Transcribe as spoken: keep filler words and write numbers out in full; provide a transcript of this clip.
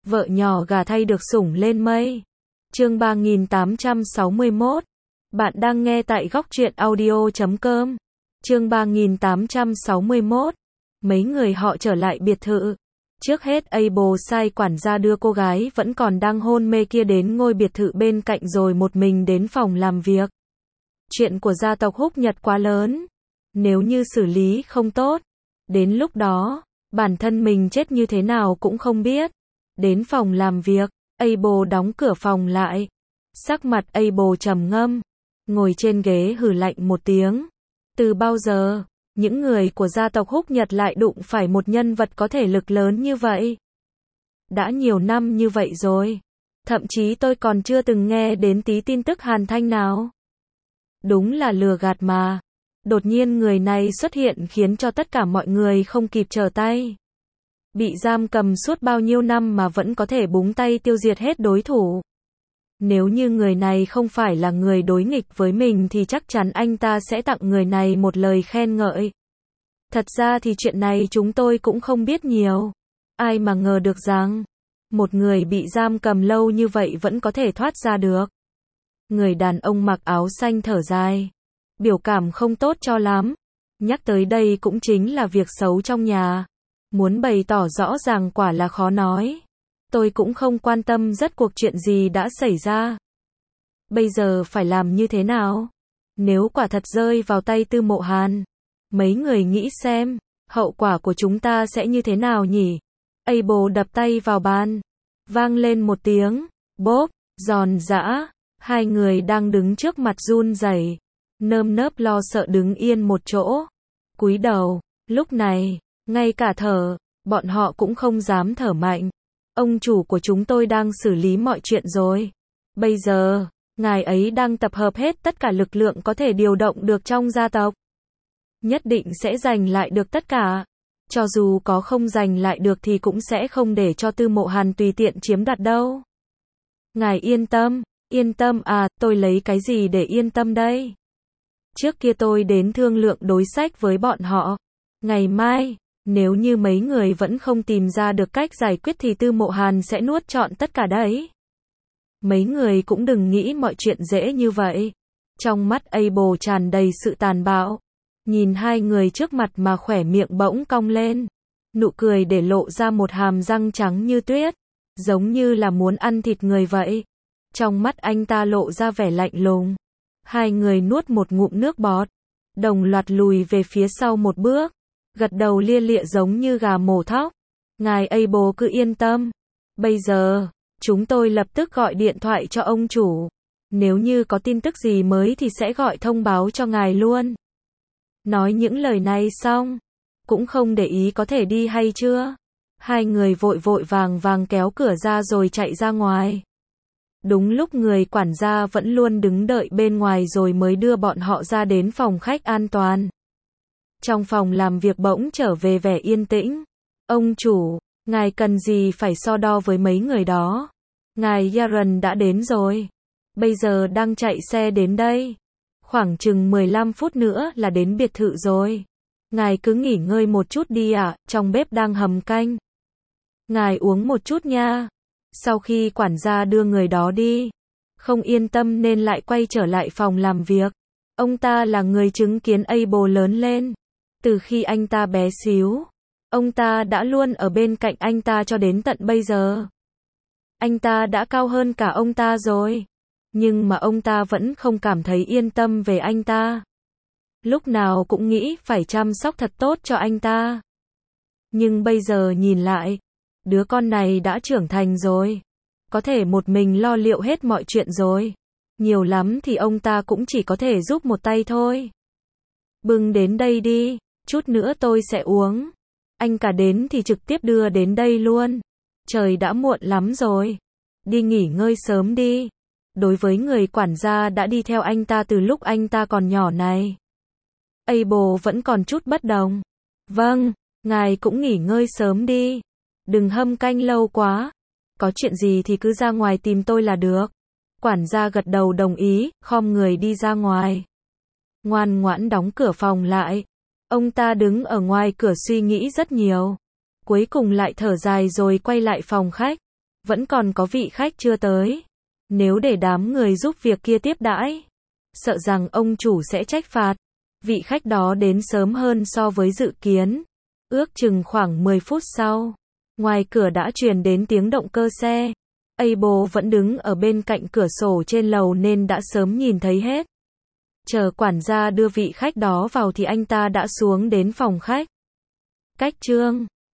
Vợ nhỏ gà thay được sủng lên mây. Chương ba nghìn tám trăm sáu mươi mốt. Bạn đang nghe tại góc truyện audio chấm com. Chương ba nghìn tám trăm sáu mươi mốt. Mấy người họ trở lại biệt thự. Trước hết Abel sai quản gia đưa cô gái vẫn còn đang hôn mê kia đến ngôi biệt thự bên cạnh rồi một mình đến phòng làm việc. Chuyện của gia tộc Húc Nhật quá lớn. Nếu như xử lý không tốt, đến lúc đó, bản thân mình chết như thế nào cũng không biết. Đến phòng làm việc, Abel đóng cửa phòng lại. Sắc mặt Abel trầm ngâm, ngồi trên ghế hừ lạnh một tiếng. Từ bao giờ, những người của gia tộc Húc Nhật lại đụng phải một nhân vật có thể lực lớn như vậy? Đã nhiều năm như vậy rồi. Thậm chí tôi còn chưa từng nghe đến tí tin tức Hàn Thanh nào. Đúng là lừa gạt mà. Đột nhiên người này xuất hiện khiến cho tất cả mọi người không kịp trở tay. Bị giam cầm suốt bao nhiêu năm mà vẫn có thể búng tay tiêu diệt hết đối thủ. Nếu như người này không phải là người đối nghịch với mình thì chắc chắn anh ta sẽ tặng người này một lời khen ngợi. Thật ra thì chuyện này chúng tôi cũng không biết nhiều. Ai mà ngờ được rằng, một người bị giam cầm lâu như vậy vẫn có thể thoát ra được. Người đàn ông mặc áo xanh thở dài. Biểu cảm không tốt cho lắm. Nhắc tới đây cũng chính là việc xấu trong nhà. Muốn bày tỏ rõ ràng quả là khó nói. Tôi cũng không quan tâm rất cuộc chuyện gì đã xảy ra. Bây giờ phải làm như thế nào? Nếu quả thật rơi vào tay Tư Mộ Hàn, mấy người nghĩ xem, hậu quả của chúng ta sẽ như thế nào nhỉ? Abel đập tay vào bàn. Vang lên một tiếng, bốp, giòn giã. Hai người đang đứng trước mặt run rẩy, nơm nớp lo sợ đứng yên một chỗ. Cúi đầu, lúc này, ngay cả thở, bọn họ cũng không dám thở mạnh. Ông chủ của chúng tôi đang xử lý mọi chuyện rồi. Bây giờ, ngài ấy đang tập hợp hết tất cả lực lượng có thể điều động được trong gia tộc. Nhất định sẽ giành lại được tất cả. Cho dù có không giành lại được thì cũng sẽ không để cho Tư Mộ Hàn tùy tiện chiếm đoạt đâu. Ngài yên tâm, yên tâm à, tôi lấy cái gì để yên tâm đây? Trước kia tôi đến thương lượng đối sách với bọn họ. Ngày mai, nếu như mấy người vẫn không tìm ra được cách giải quyết thì Tư Mộ Hàn sẽ nuốt trọn tất cả đấy. Mấy người cũng đừng nghĩ mọi chuyện dễ như vậy. Trong mắt Abel tràn đầy sự tàn bạo. Nhìn hai người trước mặt mà khỏe miệng bỗng cong lên. Nụ cười để lộ ra một hàm răng trắng như tuyết. Giống như là muốn ăn thịt người vậy. Trong mắt anh ta lộ ra vẻ lạnh lùng. Hai người nuốt một ngụm nước bọt. Đồng loạt lùi về phía sau một bước. Gật đầu lia lịa giống như gà mổ thóc. Ngài Abel cứ yên tâm. Bây giờ, chúng tôi lập tức gọi điện thoại cho ông chủ. Nếu như có tin tức gì mới thì sẽ gọi thông báo cho ngài luôn. Nói những lời này xong, cũng không để ý có thể đi hay chưa. Hai người vội vội vàng vàng kéo cửa ra rồi chạy ra ngoài. Đúng lúc người quản gia vẫn luôn đứng đợi bên ngoài rồi mới đưa bọn họ ra đến phòng khách an toàn. Trong phòng làm việc bỗng trở về vẻ yên tĩnh. Ông chủ, ngài cần gì phải so đo với mấy người đó? Ngài Yaron đã đến rồi. Bây giờ đang chạy xe đến đây. Khoảng chừng mười lăm phút nữa là đến biệt thự rồi. Ngài cứ nghỉ ngơi một chút đi ạ, à, trong bếp đang hầm canh. Ngài uống một chút nha. Sau khi quản gia đưa người đó đi, không yên tâm nên lại quay trở lại phòng làm việc. Ông ta là người chứng kiến Abel lớn lên. Từ khi anh ta bé xíu, ông ta đã luôn ở bên cạnh anh ta cho đến tận bây giờ. Anh ta đã cao hơn cả ông ta rồi. Nhưng mà ông ta vẫn không cảm thấy yên tâm về anh ta. Lúc nào cũng nghĩ phải chăm sóc thật tốt cho anh ta. Nhưng bây giờ nhìn lại, đứa con này đã trưởng thành rồi. Có thể một mình lo liệu hết mọi chuyện rồi. Nhiều lắm thì ông ta cũng chỉ có thể giúp một tay thôi. Bưng đến đây đi, chút nữa tôi sẽ uống. Anh cả đến thì trực tiếp đưa đến đây luôn. Trời đã muộn lắm rồi. Đi nghỉ ngơi sớm đi. Đối với người quản gia đã đi theo anh ta từ lúc anh ta còn nhỏ này, Abel vẫn còn chút bất đồng. Vâng, ngài cũng nghỉ ngơi sớm đi. Đừng hâm canh lâu quá. Có chuyện gì thì cứ ra ngoài tìm tôi là được. Quản gia gật đầu đồng ý, khom người đi ra ngoài. Ngoan ngoãn đóng cửa phòng lại. Ông ta đứng ở ngoài cửa suy nghĩ rất nhiều. Cuối cùng lại thở dài rồi quay lại phòng khách. Vẫn còn có vị khách chưa tới. Nếu để đám người giúp việc kia tiếp đãi, sợ rằng ông chủ sẽ trách phạt. Vị khách đó đến sớm hơn so với dự kiến. Ước chừng khoảng mười phút sau, ngoài cửa đã truyền đến tiếng động cơ xe. Abel vẫn đứng ở bên cạnh cửa sổ trên lầu nên đã sớm nhìn thấy hết. Chờ quản gia đưa vị khách đó vào thì anh ta đã xuống đến phòng khách. Cách chương